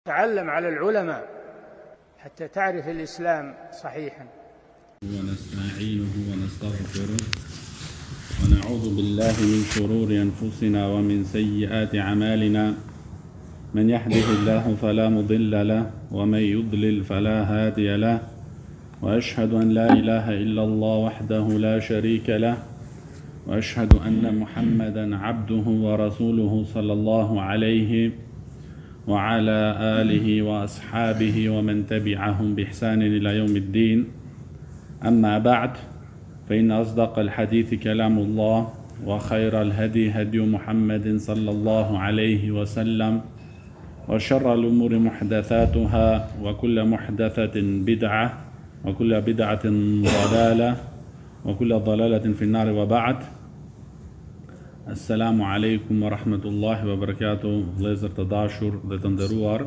تعلم على العلماء حتى تعرف الإسلام صحيحا. ونستعينه ونستغفره ونعوذ بالله من شرور أنفسنا ومن سيئات أعمالنا. من يهده الله فلا مضل له ومن يضلل فلا هادي له، وأشهد أن لا إله إلا الله وحده لا شريك له، وأشهد أن محمدا عبده ورسوله صلى الله عليه وعلى آله وأصحابه ومن تبعهم بإحسان إلى يوم الدين. أما بعد، فإن أصدق الحديث كلام الله، وخير الهدي هدي محمد صلى الله عليه وسلم، وشر الأمور محدثاتها، وكل محدثة بدعة، وكل بدعة ضلالة، وكل ضلالة في النار. وبعد. Assalamu alaikum wa rahmatullahi wa barakatuh, vëllezër të dashur dhe të nderuar.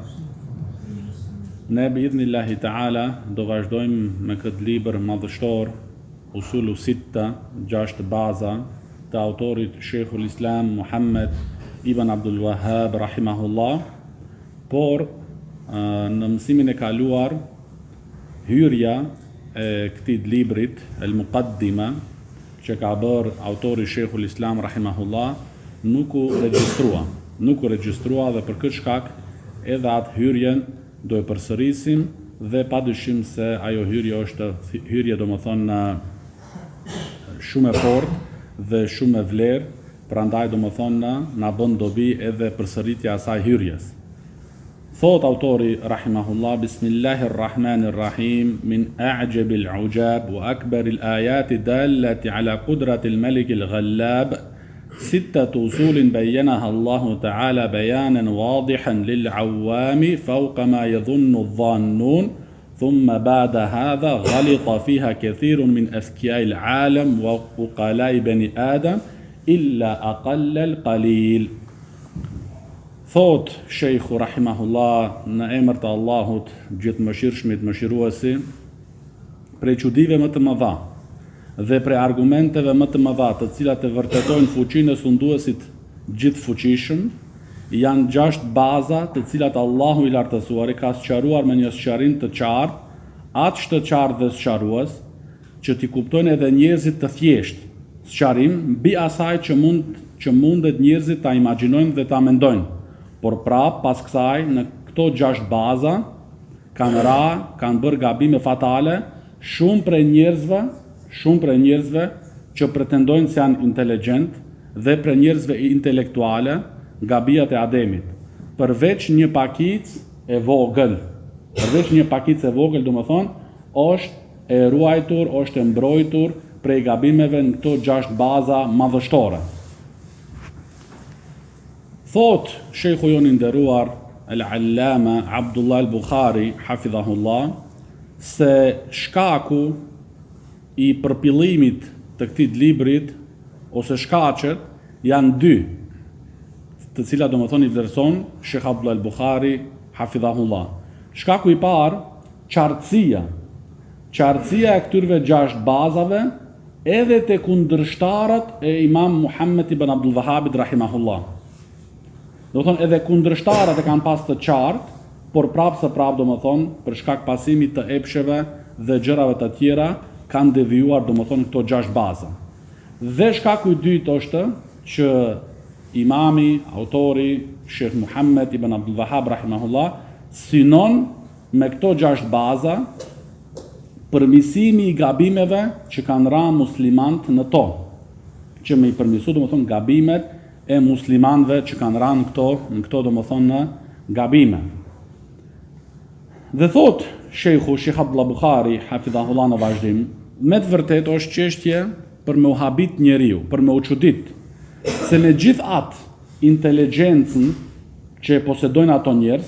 Ne biidhnillahi ta'ala do vazhdojmë me këtë libër madhështor, Usulu Sitta, 6 baza, të autorit Sheikhul Islam Muhammed ibn Abdul Wahhab rahimahullah. Por në mësimin e kaluar, hyrja e këtij librit, El Muqaddima, që ka bërë autori Sheikhul Islam rahimahullah, nuk u regjistrua dhe për këtë shkak edhe atë hyrjen do e përsërisim, dhe padyshim se ajo hyrje është hyrje domethënë shumë e fortë dhe shumë e vlerë, prandaj domethënë na bën dobi edhe përsëritja e asaj hyrjes. Thot autori rahimahullah: Bismillahirrahmanirrahim, min a'jabil ujab wa akbaril ayati dallati ala qudratil malikil ghallab, sittatu usulin bayyanaha Allahu ta'ala bayanan wadihan lil awami fawqa ma yadhunnu adh-dhannun, thumma ba'da hadha ghalita fiha kathirun min athkiya'il alam wa uqala'i bani adam illa aqalla al-qalil. Thot Sheikhu rahimahullah, në emër të Allahut gjithëmëshirshmit mëshiruesi, prej çudive më të mëdha dhe prej argumenteve më të mëdha të cilat e vërtetojnë fuqinë e sunduesit gjithfuqishëm, janë 6 baza të cilat Allahu i lartësuar i ka sqaruar me një sqarim të qartë, aq të qartë dhe sqarues që t'i kuptojnë edhe njerëzit të thjeshtë, sqarim mbi asaj që mundet njerëzit ta imagjinojnë dhe ta mendojnë. Por prap pas kësaj, në këto 6 baza kanë bërë gabime fatale shumë prej njerëzve që pretendojnë se janë inteligjent dhe prej njerëzve intelektuale, gabijat e Ademit. Përveç një pakicë e vogël, domethënë, është e ruajtur, është e mbrojtur prej gabimeve në këto 6 baza madhështore. Thot Sheikhu jon i nderuar Al-Allama Abdullah Al-Bukhari hafidhahullah, se shkaku i përpillimit të këtij librit ose shkaqet janë 2, të cilat domethënë i vlerëson Sheikh Abdullah Al-Bukhari hafidhahullah. Shkaku i parë, qartësia e këtyre 6 bazave edhe te kundërshtarët e Imam Muhammed ibn Abdul Wahhabit rahimahullah. Do thonë edhe kundërshtarët e kanë pas të qartë, por prapë domethënë për shkak pasimit të epsheve dhe gjërave të tjera kanë devijuar domethënë këto 6 baza. Dhe shkaku i dytë është që imami, autori Sheikh Muhammed ibn Abdul Wahhab rahimahullah synon me këto 6 baza përmirësimi i gabimeve që kanë rënë muslimanët në to, që me i përmirësu domethënë gabimet e muslimanëve që kanë rënë në këto domethënë gabime. Dhe thot Sheikh Abdullah Bukhari hafidhahullah në vazhdim, me të vërtet është çështje për me u habit njeriu, për me u çudit, se me gjithë atë inteligjencën që e posedojnë ato njerëz,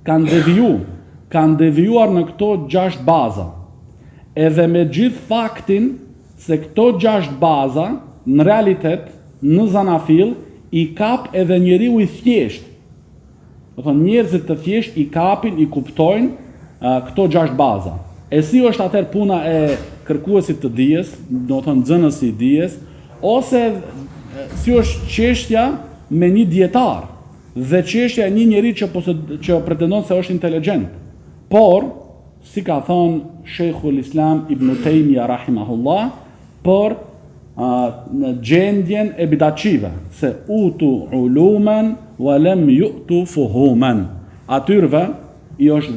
kanë devijuar në këto 6 baza, edhe me gjithë faktin se këto 6 baza në realitet, në zanafil, i kap edhe njeriu i thjesht. Do thonë njerëzit të thjesht i kapin, i kuptojnë këto 6 baza. E si është atëherë puna e kërkuesit të dijes, do thonë nxënësi i dijes, ose si është çështja me një dietar dhe çështja e një njeri që pretendon se është inteligjent. Por, si ka thënë Sheikhul Islam Ibn Taymiyyah rahimahullah, për në gjendjen e bidatçive, se utu ulumen wa lam yu'tu fuhuman. Atyrve i është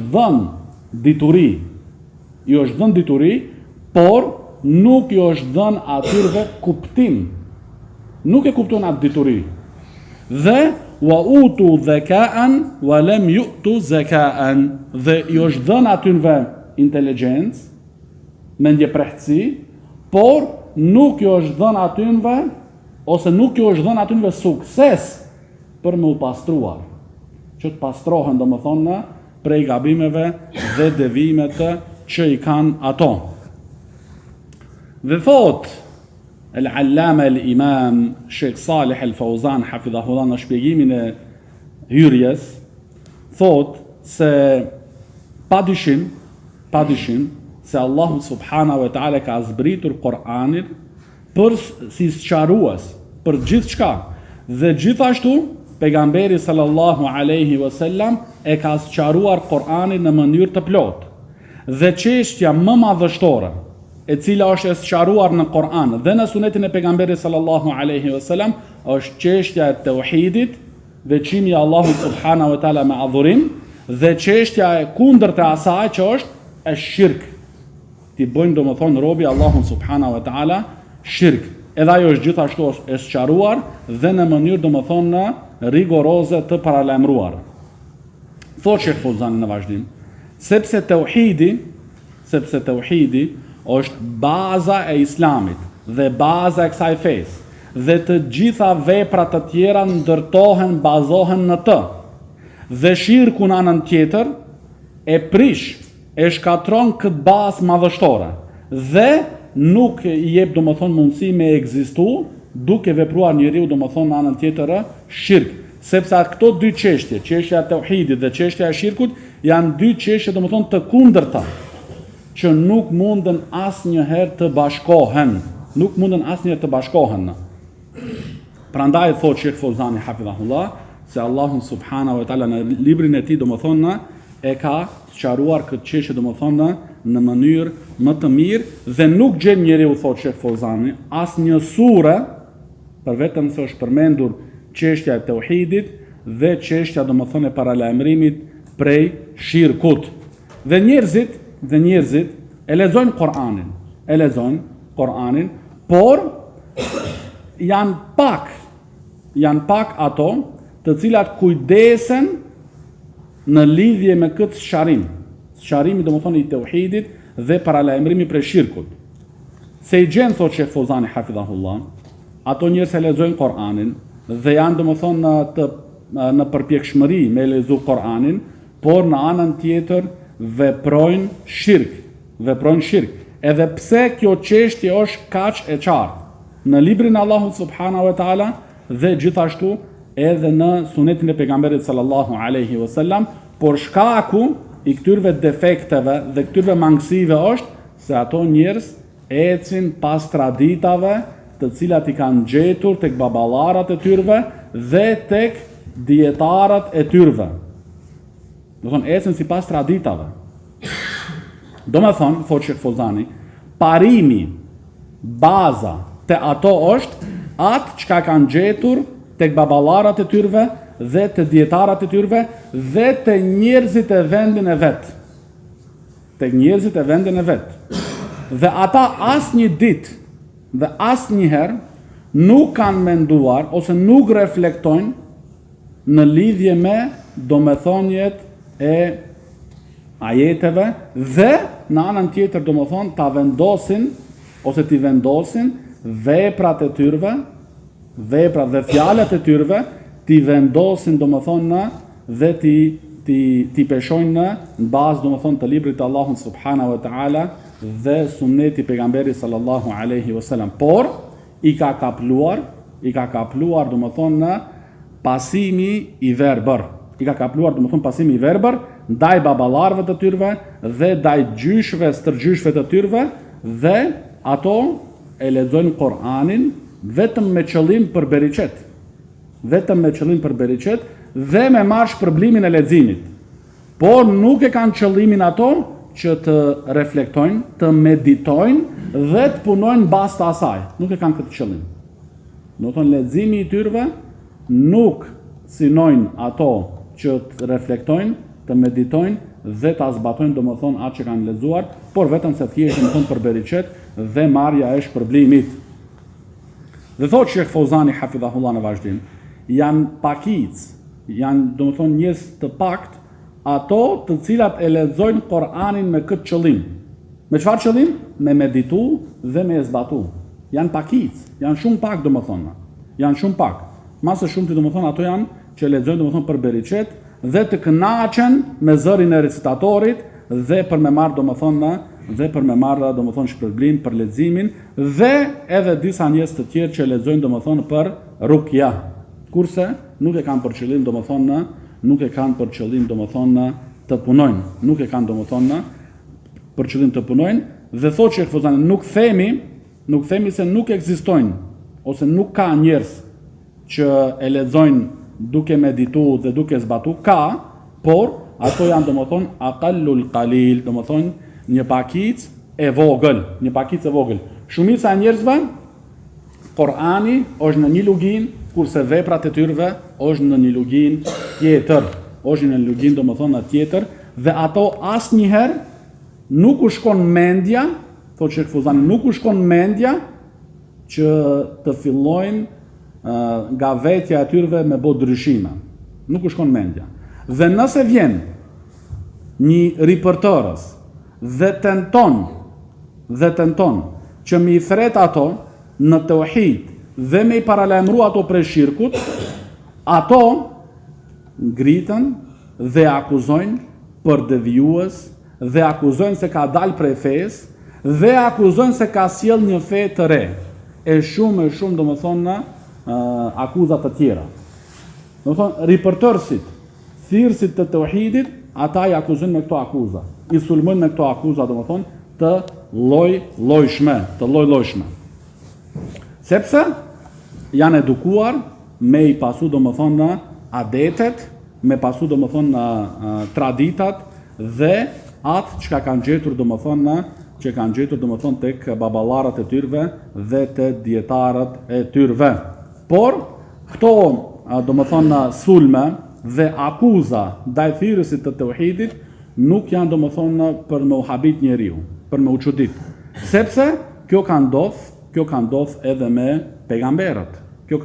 dhënë dituri, por nuk i është dhënë atyrve kuptim. Nuk e kupton atë dituri. Dhe wa utu dhakaan wa lam yu'tu zakaan. Dhe i është dhënë atyrve inteligjencë, mendjeprehtësi, por nuk i është dhënë atyrve, ose nuk i është dhënë atyrve sukses për me u pastruar. Që të pastrohen, do më thonë, prej gabimeve dhe devimet që i kanë ato. Dhe thot el-Allama el-Imam Sheikh Salih el-Fauzan hafidhahullah në shpjegimin e hyrjes, thot se padyshim se Allahu subhanahu wa taala ka zbritur Kur'anin për si sqarues për gjithçka, dhe gjithashtu pejgamberi sallallahu alaihi wasallam e ka sqaruar Kur'anin në mënyrë të plotë. Dhe çështja më madhështore, e cila është e sqaruar në Kur'an dhe në sunetin e pejgamberit sallallahu alaihi wasallam, është çështja e tauhidit, veçimi i Allahut subhanahu wa taala me adhurim, dhe çështja e kundërt e asaj që është e shirk. Ti bëjnë, do më thonë, robi Allahun subhanahu wa taala shirk. Edhe ajo është gjithashtu e sqaruar dhe në mënyrë, do më thonë, rigoroze të paralajmëruar. Thot Sheikh Fauzani në vazhdim, sepse tauhidi është baza e Islamit dhe baza e kësaj fesë, dhe të gjitha veprat të tjera ndërtohen, bazohen në të. Dhe shirku në anën tjetër e prish, e shkatron këtë bazë madhështore dhe nuk i jep, do më thonë, mundësi me ekzistu duke vepruar njeriu, do më thonë, në anën tjetër shirk. Sepse këto dy çështje, çështja e tauhidit dhe çështja e shirkut, janë dy çështje, do më thonë, të kundërta, që nuk munden asnjëherë të bashkohen. Prandaj thot Sheikh Fauzani hafidhahullah se Allahu subhanahu wa taala në librin e tij, do më thonë, e ka sqaruar këtë çështje, do më thonë, në mënyrë më të mirë, dhe nuk gjen njeriu, thot Sheikh Fauzani, asnjë sure, për vetëm se është përmendur çështja e tauhidit dhe çështja, do më thonë, e paralajmërimit prej shirkut. Dhe njerëzit e lexojnë Kur'anin, por janë pak ato të cilat kujdesen në lidhje me këtë sqarimi, do më thonë, i tauhidit dhe paralajmërimi prej shirkut. Se i gjen, thot Sheikh Fauzani hafidhahullah, ato njerëz e lexojnë Kur'anin dhe janë, do më thonë, në përpjekshmëri me lexu Kur'anin, por në anën tjetër veprojnë shirk. Edhe pse kjo çështje është kaq e qartë në librin e Allahut subhanahu wa taala dhe gjithashtu edhe në sunetin e pejgamberit sallallahu alaihi wasallam, por shkaku i këtyrve defekteve dhe këtyrve mangësive është se ato njerëz ecin pas traditave të cilat i kanë gjetur tek baballarat e tyre dhe tek dietarët e tyre. Do thonë, ecin sipas traditave. Do me thonë, thot Sheikh Fauzani, parimi, baza te ato është atë çka kanë gjetur tek baballarat e tyre dhe te dietarët e tyre dhe te njerëzit e vendin e vet. Dhe ata asnjë ditë dhe asnjëherë nuk kanë menduar ose nuk reflektojnë në lidhje me domethënjet e ajeteve dhe në anën tjetër, domethënë, ta vendosin ose t'i vendosin veprat e tyre, veprat dhe fjalët e tyre, t'i vendosin, domethënë, dhe t'i peshojnë në bazë, domethënë, të librit të Allahut subhanahu wa taala dhe sunneti pejgamberit sallallahu alaihi wasallam. Por i ka kapluar, domethënë, pasimi i verbër. Pasimi i verbër ndaj baballarëve të tyre dhe ndaj gjyshve, stërgjyshve të tyre, dhe ato e lexojnë Kur'anin vetëm me qëllim për beriqet. dhe me marrë shpërblimin e leximit. Por nuk e kanë qëllimin ato që të reflektojnë, të meditojnë dhe të punojnë bazë të asaj. Nuk e kanë këtë qëllim. Do të thonë leximi i tyre nuk synojnë ato që të reflektojnë, të meditojnë dhe të zbatojnë domethënë atë që kanë lexuar, por vetëm se thjesht domethënë për beriqet dhe marrja e shpërblimit. Dhe thotë Sheikh Fauzani hafidhahullah në vazhdim, janë pakic, janë domethënë njerëz të pakt ato të cilat e lexojnë Kur'anin me këtë qëllim. Me çfarë qëllim? Me meditu dhe me zbatu. Janë pakic, janë shumë pak domethënë. Janë shumë pak. Masë shumti domethënë ato janë që lexojnë domethënë për beriqet dhe të kënaqen me zërin e recitatorit dhe për me marrë domethënë shpërblim për leximin dhe edhe disa njerëz të tjerë që lexojnë domethënë për rukja. Kurse nuk e kanë për qëllim domethënë të punojnë, nuk e kanë domethënë për qëllim të punojnë dhe thotë që Fauzani nuk themi se nuk ekzistojnë ose nuk ka njerëz që e lexojnë duke medituar dhe duke zbatu, ka, por ato janë domethënë aqallul qalil, domethënë një pakic e vogël. Shumica e njerëzve Kur'ani është në një lugin, kurse veprat e tyre është në një lugin tjetër. Dhe ato asnjëherë nuk u shkon mendja, thotë Sheikh Fauzani, nuk u shkon mendja që të fillojnë nga vetja e tyre me bë ndryshime. Nuk u shkon mendja. Dhe nëse vjen një ripërtërës dhe tenton që mi thret ato në tauhid dhe me i paralajmëru ato prej shirkut, ato ngritën dhe akuzojnë për devijues dhe akuzojnë se ka dalë prej fesë dhe akuzojnë se ka sjell një fe të re. E shumë domethënë akuzat të tjera. Domethënë ripërtërësit, thirrësit të tauhidit, ata i akuzojnë me këto akuza. I sulmojnë me këto akuza domethënë të lloj-llojshme. Sepse janë edukuar me i pasu domethënë adetet, me pasu domethënë traditat dhe atë që kanë gjetur domethënë tek baballarët e tyre dhe te dietarët e tyre. Por këto domethënë sulme dhe akuza ndaj thirrësit të tauhidit nuk janë domethënë për me u habit njeriu, për me u çudit. Sepse kjo ka ndodhur edhe me pejgamberët.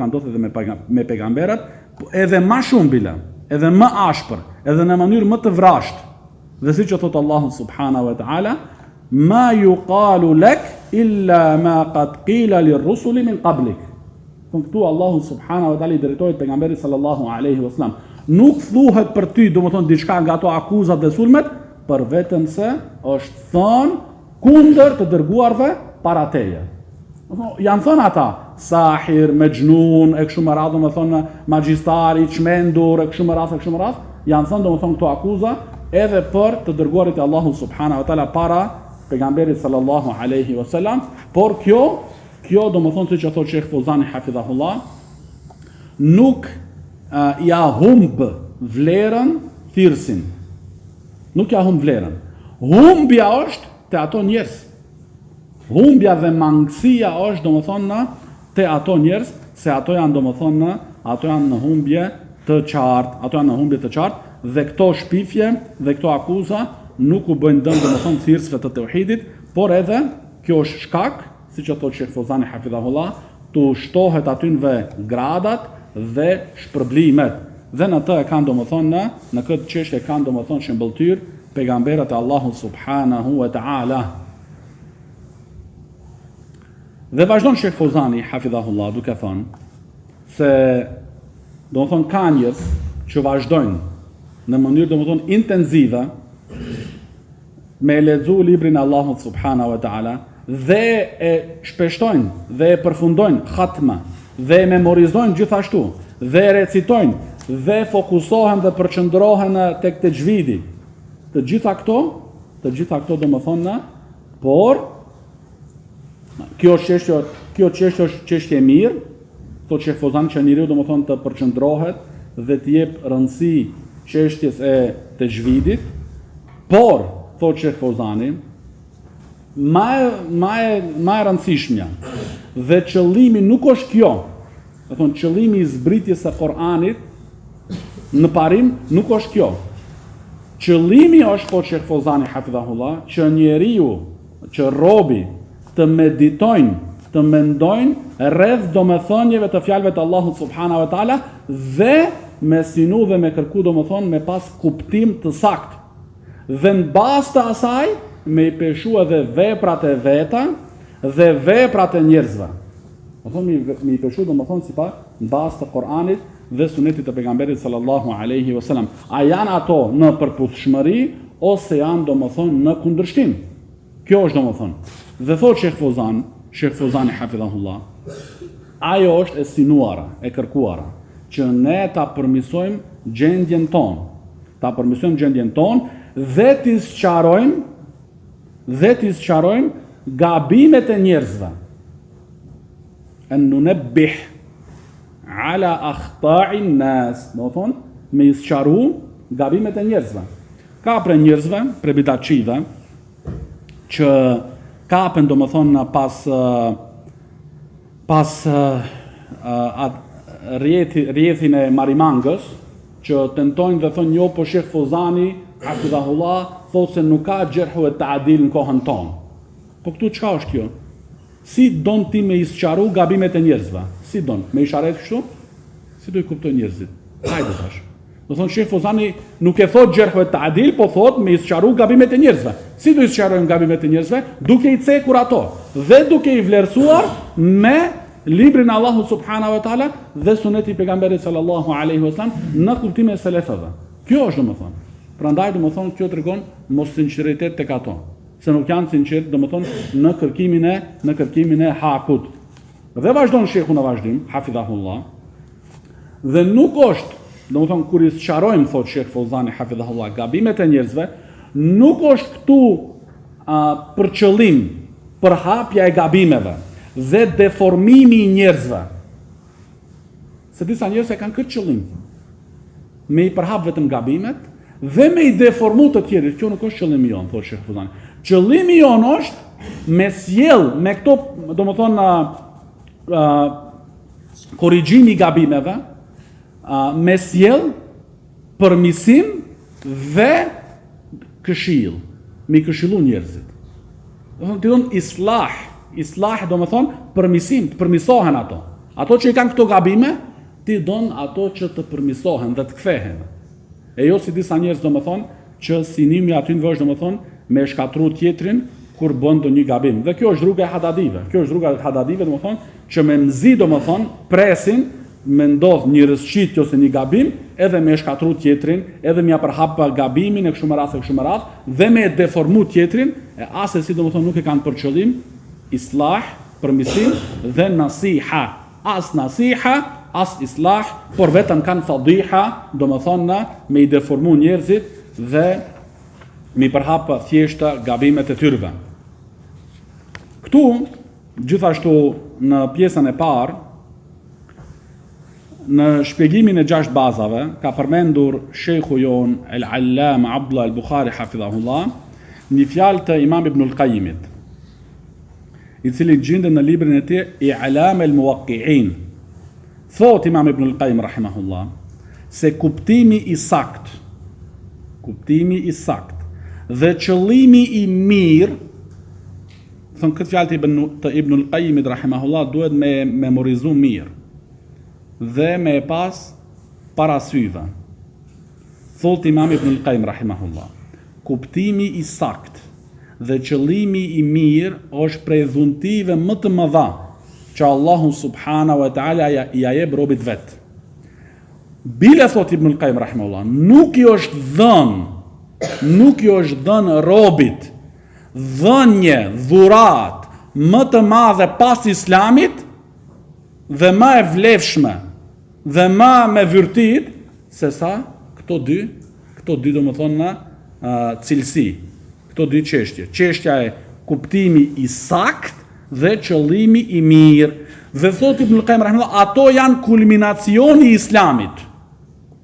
Edhe më shumë bile, edhe më ashpër, edhe në mënyrë më të vrashtë. Dhe siç e thot Allahu subhanahu wa taala, ma yuqalu lak illa ma qad qila lirrusuli min qablik. Këtu Allahu subhanahu wa taala i drejtohet pejgamberit sallallahu alaihi wasallam. Nuk thuhet për ty domethënë diçka nga ato akuzat dhe sulmet, për vetëm se është thënë kundër të dërguarve para teje. Janë thënë ata sahir, mejnun, e kështu me radhë, domethënë magjistari, çmendur, e kështu me radhë, janë thënë domethënë këto akuza edhe për të dërguarit e Allahu subhanahu wa taala para pejgamberit sallallahu alaihi wasallam, por kjo domethënë siç e thotë Sheikh Fauzani hafidhahullah, nuk ja humb vlerën thirrsin. Nuk ja humb vlerën. Humbja është te ato njerëz. Humbja dhe mangësia është domethënë te ato njerëz, se ato janë në humbje të qartë, dhe këto shpifje dhe këto akuza nuk u bëjnë dëm domethënë thirrësve të tauhidit, por edhe kjo është shkak, siç e thotë Sheikh Fauzani hafidhahullah, tu shtohet atynve gradat dhe shpërblimet. Dhe në të e kanë domethënë në këtë çështje kanë domethënë shembulltyr pejgamberët e Allahut subhanahu wa taala. Dhe vazhdon Sheikh Fauzani hafidhahullah duke thënë se domethënë ka njerëz që vazhdojnë në mënyrë domethënë intenzive me lexu librin e Allahut subhanahu wa taala dhe e shpeshtojnë dhe e përfundojnë khatma dhe e memorizojnë gjithashtu dhe e recitojnë dhe fokusohen dhe përqendrohen tek tajvidi. Të gjitha këto domethënë, por kjo çështje është çështje e mirë, thotë Sheikh Fauzani që njeriu domethënë të përqendrohet dhe të jep rëndësi çështjes e tejvidit, por thotë Sheikh Fozani, më e rëndësishmja dhe qëllimi nuk është kjo. Do thonë qëllimi i zbritjes së Kur'anit në parim nuk është kjo. Qëllimi është, po Sheikh Fozani hafidhahullah, që njeriu, që robi të meditojnë, të mendojnë rreth domethënieve të fjalëve të Allahut subhanahu wa taala dhe me sinu dhe me kërku domethënë me pas kuptim të saktë. Dhe në bazë të asaj me i peshu edhe veprat e veta dhe veprat e njerëzve. Do thonë me i peshu domethënë sipas në bazë të Kur'anit dhe sunetit të pejgamberit sallallahu alaihi wasallam. A janë ato në përputhshmëri ose janë domethënë në kundërshtim? Kjo është domethënë. Dhe thotë Sheikh Fozani hafidhahullah, ajo është e sinuara, e kërkuara, që ne ta përmirësojmë gjendjen tonë, dhe t'i sqarojmë gabimet e njerëzve. En nunebbih ala akhta'in nas, do thonë, me i sqaru gabimet e njerëzve. Ka për njerëzve, për bidatçive, që kapen domethënë pas rjethin e marimangës, që tentojnë dhe thonë jo, po Sheikh Fozani hafidhahullah thotë se nuk ka gjerhu e ta'dil në kohën tonë. Po këtu çka është kjo? Si don ti me i sqaru gabimet e njerëzve? Si don? Me i sharet kështu? Si do i kuptoj njerëzit? Hajde tash. Do thonë Sheikh Fozani nuk e thot gjerhu e ta'dil, po thot me i sqaru gabimet e njerëzve. Si do i sqarojmë gabimet e njerëzve? Duke i cekur ato dhe duke i vlerësuar me librin Allahu subhanahu wa taala dhe suneti pejgamberit sallallahu alaihi wasallam në kuptimin e selefëve. Kjo është domethënë. Prandaj domethënë kjo tregon mos sinqeritet tek ato, se nuk janë sinqert domethënë në kërkimin e hakut. Dhe vazhdon shehu në vazhdim, hafidhahullah. Dhe nuk është, domethënë kur i sqarojmë thotë Sheikh Fozani hafidhahullah gabimet e njerëzve, nuk është këtu për qëllim për hapja e gabimeve dhe deformimi i njerëzve. Se disa njerëz e kanë këtë qëllim. Me i përhap vetëm gabimet dhe me i deformu të tjerë. Kjo nuk është qëllimi jonë, thotë Sheikh Fozani. Qëllimi jonë është me sjell me këto, domethënë korrigjimi i gabimeve, me sjell përmirësim dhe këshill, me këshillu njerëzit. Domethënë ti don islah do më thonë përmisim, të përmisohen ato. Ato që i kanë këto gabime, ti don ato që të përmisohen dhe të kthehen. E jo si disa njerëz do më thonë, që sinimi aty në vësh do më thonë, me shkatru tjetrin, kur bën do një gabim. Dhe kjo është rruga e hadadive. Kjo është rruga e hadadive do më thonë, që me mzi do më thonë, presin, me ndodh një rësqitje ose një gabim, edhe me shkatru tjetrin, edhe me përhap gabimin e kështu me radhë, dhe me deformu tjetrin, e asë si do më thonë nuk e kanë për qëllim, islah, përmisim dhe nasiha. As nasiha, as islah, por vetëm kanë fadiha, do më thonë me i deformu njerëzit dhe me i përhap thjeshta gabimet e tyrve. Këtu, gjithashtu në pjesën e parë, në shpjegimin e 6 bazave, ka përmendur shejhu jon el-Allama Abdullah el-Bukhari hafidhahullah, një fjalë të Imam Ibn al-Qayyimit, i cili gjendet në librin e tij I'lam al-Muwaqqi'in. Thot Imam Ibn al-Qayyim rahimahullah, se kuptimi i sakt dhe qëllimi i mirë, thon këtë fjalë të Ibn al-Qayyimit rahimahullah duhet me memorizu mirë dhe me pas parasyve. Thot Imam Ibn al-Qayyim rahimahullah, kuptimi i sakt dhe qëllimi i mirë është prej dhuntive më të mëdha që Allahu subhanahu wa taala ja jep robit vet. Bile thot Ibn al-Qayyim rahimahullah, nuk i është dhënë robit dhënje, dhurat më të madhe pas Islamit dhe më e vlefshme dhe më me vërtet se sa këto dy do më thonë cilësi, këto dy çështje. Çështja e kuptimi i sakt dhe qëllimi i mirë. Dhe thot Ibn al-Qayyim rahimahullah, ato janë kulminacioni i Islamit.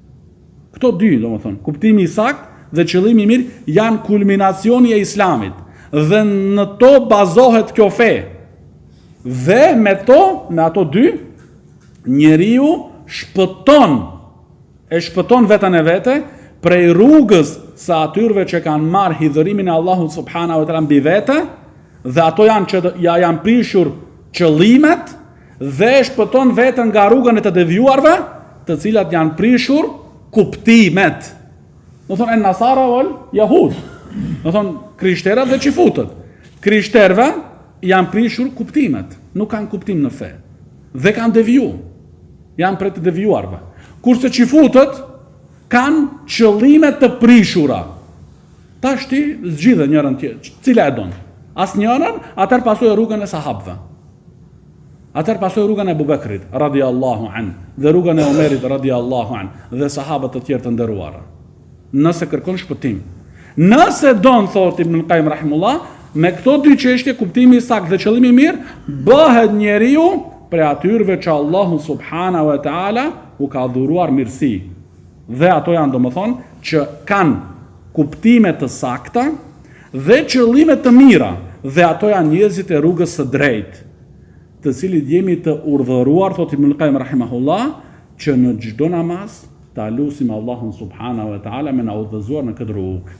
Këto dy, domethënë, kuptimi i saktë dhe qëllimi i mirë janë kulminacioni e Islamit. Dhe në to bazohet kjo fe. Dhe me ato dy, njeriu shpëton veten e vete prej rrugës së atyrve që kanë marrë hidhërimin e Allahut subhanahu wa taala mbi vete, dhe ato janë që janë prishur qëllimet, dhe shpëton veten nga rrugën e të devijuarve, të cilat janë prishur kuptimet. Do thonë nasara wal yahud. Do thonë krishterët dhe çifutët. Krishterëve janë prishur kuptimet, nuk kanë kuptim në fe. Dhe kanë deviju. Janë prej të devijuarve. Kurse çifutët kanë qëllime të prishura. Tash ti zgjidhe njërën tjetër. Cila e don? Asnjërin, atëherë pasoi rrugën e sahabëve. Atëherë pasoi rrugën e Abubekrit radhiyallahu an, dhe rrugën e Omerit radhiyallahu an, dhe sahabët të tjerë të nderuar. Nëse kërkon shpëtim. Nëse don, thotë Ibn Qayyim rahimullah, me këto dy çështje, kuptimi i saktë dhe qëllimi i mirë, bëhet njeriu prej atyrve që Allahu subhanahu wa taala u ka dhuruar mirësi. Dhe ato janë domethënë që kanë kuptime të sakta dhe qëllime të mira, dhe ato janë njerëzit e rrugës së drejtë, të cilit jemi të urdhëruar, thotë Ibn Qayyim rahimahullah, që në çdo namaz ta lutim Allahun subhanahu wa taala me na udhëzuar në këtë rrugë.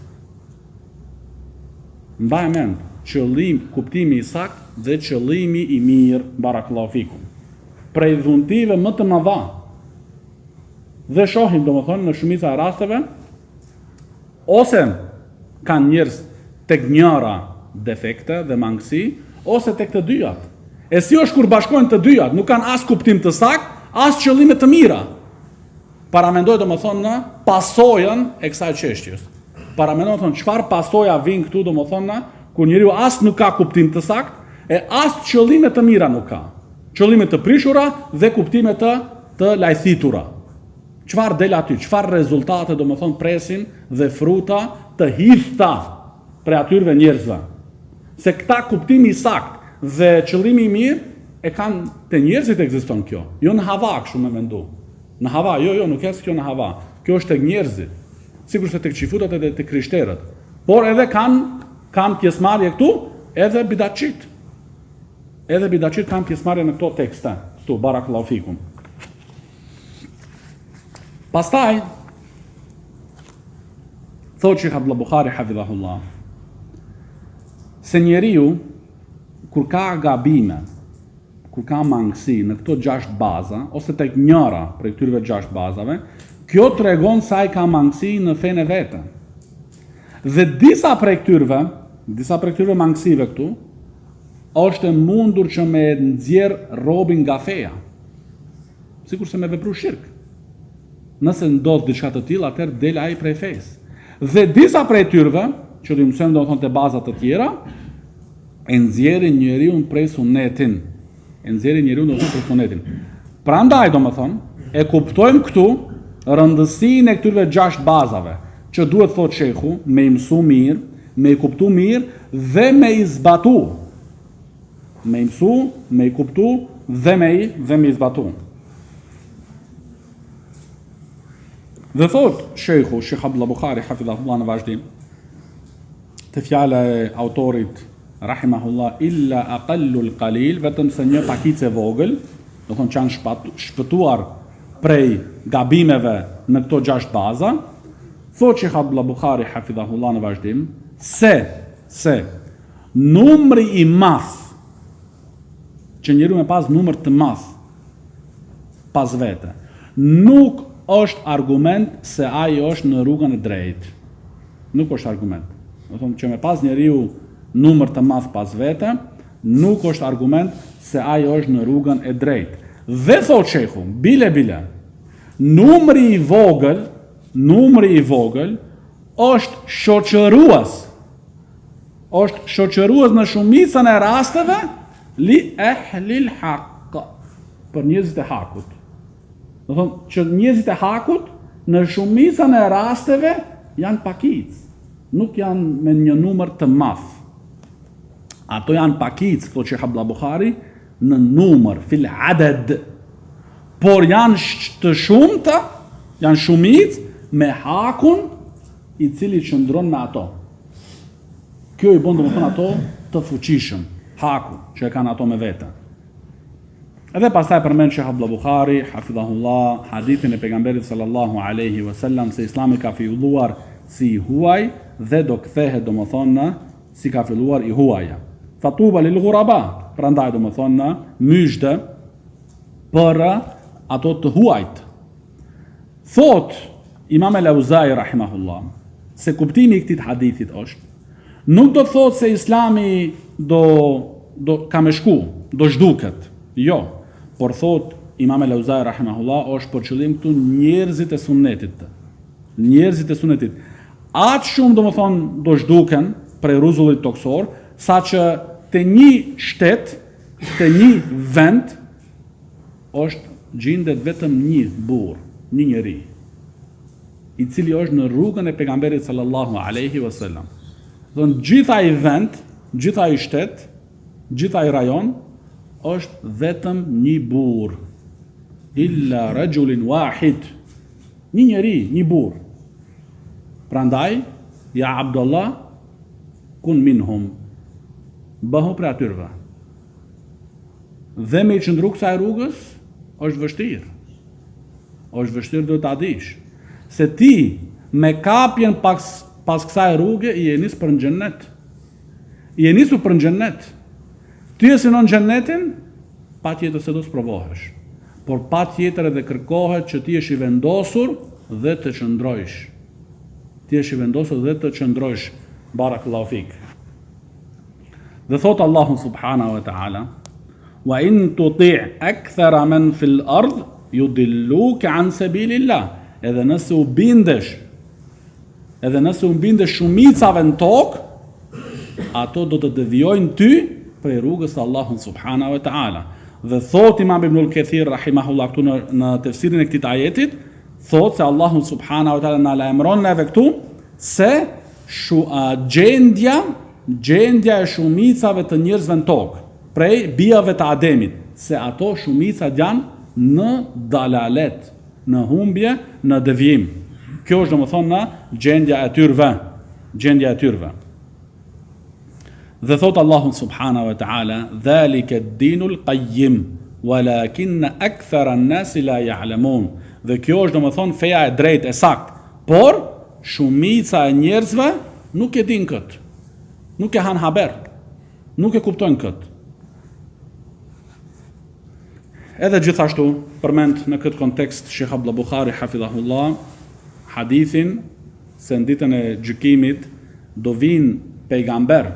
Mbaj mend, kuptimi i saktë dhe qëllimi i mirë, barakallahu fikum. Prej dhuntive më të mëdha. Dhe shohim domethënë në shumica e rasteve, ose kanë njerëz tek njëra defekte dhe mangësi, ose tek të dyjat. E si është kur bashkojnë të dyjat, nuk kanë as kuptim të saktë, as qëllime të mira. Paramendoj domethënë në pasojën e kësaj çështjes. Paramendoj domethënë çfarë pasoja vin këtu domethënë kur njeriu as nuk ka kuptim të saktë, e as qëllime të mira nuk ka. Qëllime të prishura dhe kuptime të lajthitura. Çfarë del aty, çfarë rezultate domethënë presin dhe fruta të hidhta për atyrve njerëzve. Se këta kuptimi i saktë dhe qëllimi i mirë e kanë te njerëzit ekziston kjo. Jo në hava kështu më mendu. Në hava, jo, nuk është kjo në hava. Kjo është tek njerëzit. Sikur se tek çifutët edhe tek krishterët. Por edhe kanë pjesëmarrje këtu, edhe bidaçit. Edhe bidaçit kanë pjesëmarrje në këto tekste. Këtu barakallahu fikum. Pastaj thotë Sheikh Abdullah Buhari hafidhahullah, se njeriu kur ka gabime, kur ka mangësi në këto 6 baza, ose tek njëra prej këtyre 6 bazave, kjo tregon se ai ka mangësi në fenë e vet. Dhe disa prej këtyre mangësive këtu, është e mundur që me nxjerr robin nga feja. Sikur se me vepru shirk. Nëse ndodh diçka të tillë, atëherë del ai prej fesë. Dhe disa prej tyre, që do të mësojmë domethënë te baza të tjera, e nxjerrin njeriu prej sunetin. Prandaj domethënë e kuptojmë këtu rëndësinë e këtyre 6 bazave, që duhet thotë shehu, me i mësu mirë, me i kuptu mirë dhe me i zbatu. Me i mësu, me i kuptu dhe me i zbatu. Dhe thotë shehu, Sheikh Abdullah Buhari hafidhahullah në vazhdim, të fjala e autorit rahimahullah, illa aqallul qalil, vetëm se një pakicë e vogël, do thonë që janë shpëtuar prej gabimeve në këto 6 baza, thotë Sheikh Abdullah Buhari hafidhahullah në vazhdim, se numri i madh, që njeriu me pas numër të madh pas vete, nuk është argument se ai është në rrugën e drejtë. Nuk është argument. Do thonë që me pas njeriu numër të madh pas vete, nuk është argument se ai është në rrugën e drejtë. Dhe thotë shehu, bile, numri i vogël është shoqërues. Është shoqërues në shumicën e rasteve li ehlil haqq, për njerëzit e hakut. Do thonë që njerëzit e hakut në shumicën e rasteve janë pakic, nuk janë me një numër të madh. Ato janë pakic, thotë Sheikh Abdullah Buhari, në numër, fil adad, por janë të shumta, janë shumic me hakun i cili qëndron me ato. Kjo i bën domethënë ato të fuqishëm, haku që e kanë ato me vete. Edhe pastaj përmend Sheikh Abdullah Buhari, hafidhahullah, hadithin e pejgamberit sallallahu alaihi wasallam se Islami ka filluar si i huaj dhe do kthehet domethënë si ka filluar i huaja. Fatuba lil ghuraba, prandaj domethënë myshde për ato të huajt. Thot Imam al-Auzai rahimahullah se kuptimi i këtij hadithi është nuk do të thotë se Islami do ka më shku, do zhduket. Jo, por thot Imam al-Auzai rahimahullah është për qëllim këtu njerëzit e sunnetit. Njerëzit e sunnetit. Atë shumë domethënë do zhduken prej rruzullit toksor, saqë te një shtet, te një vend është gjendet vetëm një burr, një njeri, i cili është në rrugën e pejgamberit sallallahu alaihi wasallam. Don gjitha i vend, gjitha i shtet, gjitha i rajon është vetëm një burr. Illa rajulin wahid. Një njeri, një burr. Prandaj, ja Abdullah, kun minhum. Bëhu për atyrve. Dhe me i qëndru kësaj rrugës, është vështirë. është vështirë do ta dish. Se ti, me kapjen pas kësaj rrugë, i e nisë për në xhennet. I e nisu për në xhennet. Ti e sinon xhennetin, pa tjetër se do s'provohesh. Por pa tjetër edhe kërkohet që ti esh i vendosur dhe të qëndrojsh. Ti esh i vendosur dhe të qëndrojsh. Barakallahu fik. Dhe thot Allahu subhanahu wa ta'ala, wa in tuti' akthara man fil ard yudilluka an sabilillah. Edhe nëse u bindesh shumicave në tokë, ato do të devijojnë ty prej rrugës së Allahut subhanahu wa ta'ala. Dhe thot Imam Ibnul Kathir rahimahullah këtu në tefsirin e këtij ajetit, thot se Allahu subhanahu wa ta'ala na lajmëron neve këtu se gjendja e shumicave të njerëzve në tokë, prej bijave të Ademit, se ato shumicat janë në dalalet, në humbje, në devijim. Kjo është domethënë në gjendja e tyre. Dhe thot Allahu subhanahu wa ta'ala, dhalika ad-dinul qayyim, walakin akthara an-nas la ya'lamun. Dhe kjo është domethënë feja e drejtë e saktë, por shumica e njerëzve nuk e din këtë. Nuk e han haber. Nuk e kuptojnë këtë. Edhe gjithashtu përmend në këtë kontekst Sheikh Abdullah Buhari hafidhahullah hadithin se në ditën e gjykimit do vinë pejgamber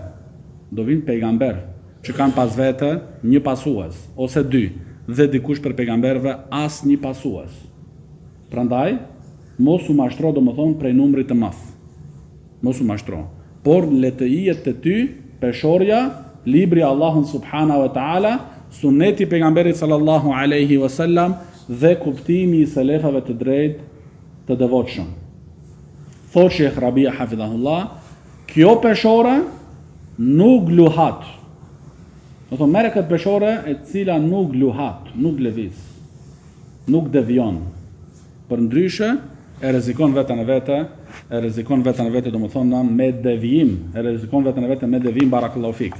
që kanë pas vete një pasues ose dy, dhe dikush për pejgamberve as një pasues. Prandaj mos u mashtro domethënë prej numrit të madh. Mos u mashtro. Por le të jetë të ty peshorja, libri Allahun subhanahu wa ta'ala, sunneti pejgamberit sallallahu alaihi wasallam dhe kuptimi i selefave të drejtë të devotshëm. Thot Sheikh Rabia hafidhahullah, kjo peshore nuk luhat. Do të merre këtë peshore e cila nuk luhat, nuk lëviz, nuk devion. Përndryshe e rrezikon veten e vete, domethënë me devijim, barakallahu fik.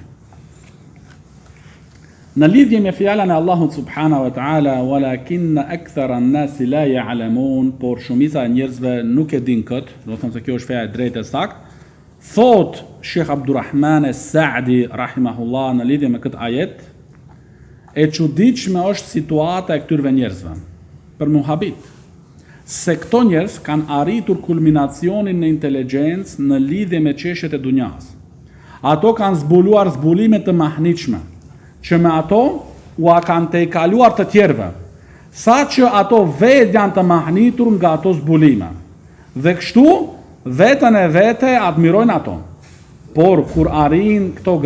Në lidhje me fjalën e Allahut subhanahu wa ta'ala, walakin akthara an-nas la ya'lamun, por shumica e njerëzve nuk e din këtë, do të thonë se kjo është feja e drejtë e saktë. Thot Sheikh Abdurrahman as-Sa'di rahimahullah në lidhje me këtë ajet, e çuditshme është situata e këtyre njerëzve për muhabit, se këto njerëz kanë arritur kulminacionin në inteligjencë në lidhje me çështjet e dunjas. Ato kanë zbuluar zbulime të mahnitshme, që me ato u kanë të kaluar të tjerve, sa që ato vetë janë të mahnitur nga ato zbulime. Dhe kështu, vetën e vete admirojnë ato. Por kur arritin këto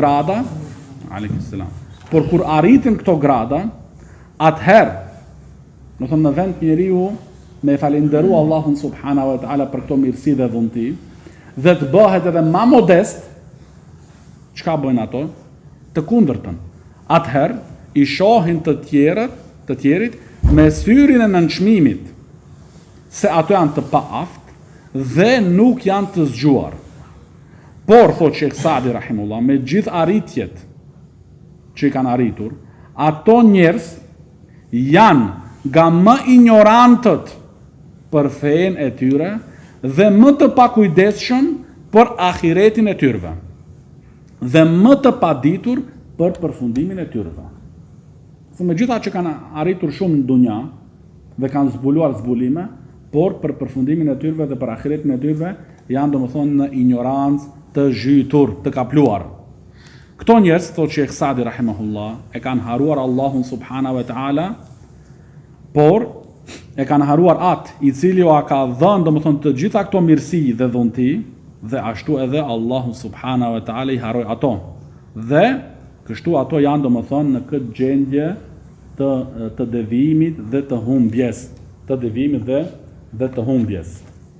grada, atëherë, në thëmë në vend njeriu me falenderu Allahun subhanahu wa ta'ala për këto mirësi dhe dhunti, dhe të bëhet edhe ma modest, çka bëjnë ato? Të kundërtën. Atëherë, i shohin të tjerit me syrin e nënçmimit, se ato janë të paaft, dhe nuk janë të zgjuar. Por, thot Sheikh Saadi rahimullah, me gjithë arritjet që i kanë arritur, ato njerëz janë nga më ignorantët për fejen e tyre dhe më të pakujdesshëm për ahiretin e tyre dhe më të paditur për përfundimin e tyre. Se me gjitha që kanë arritur shumë në dunja dhe kanë zbuluar zbulime, por për përfundimin e tyre dhe për ahiretin e tyre janë domethënë në ignorancë të zhytur, të kapluar. Këto njerëz, thotë Sheikh Saadi rahimahullah, e kanë haruar Allahun subhanahu wa taala, por e kanë haruar atë i cili u ka dhënë domethënë të gjitha këto mirësi dhe dhunti, dhe ashtu edhe Allahu subhanahu wa taala i haroi ato. Dhe kështu ato janë domethënë në këtë gjendje të devijimit dhe të humbjes, të devijimit dhe të humbjes.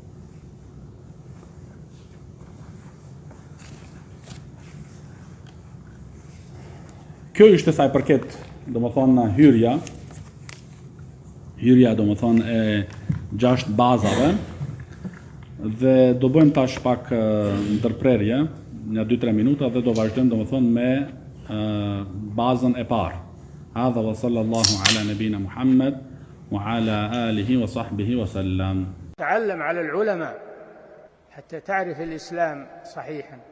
Kjo ishte sa i përket, domethënë hyrja domethënë e 6 bazave, dhe do bëjmë tash pak ndërprerje, një 2-3 minuta, dhe do vazhdojmë domethënë me bazën e parë. Hadha wa sallallahu ala nabina Muhammad wa ala alihi wa sahbihi wa sallam. تعلم على العلماء حتى تعرف الإسلام صحيحا.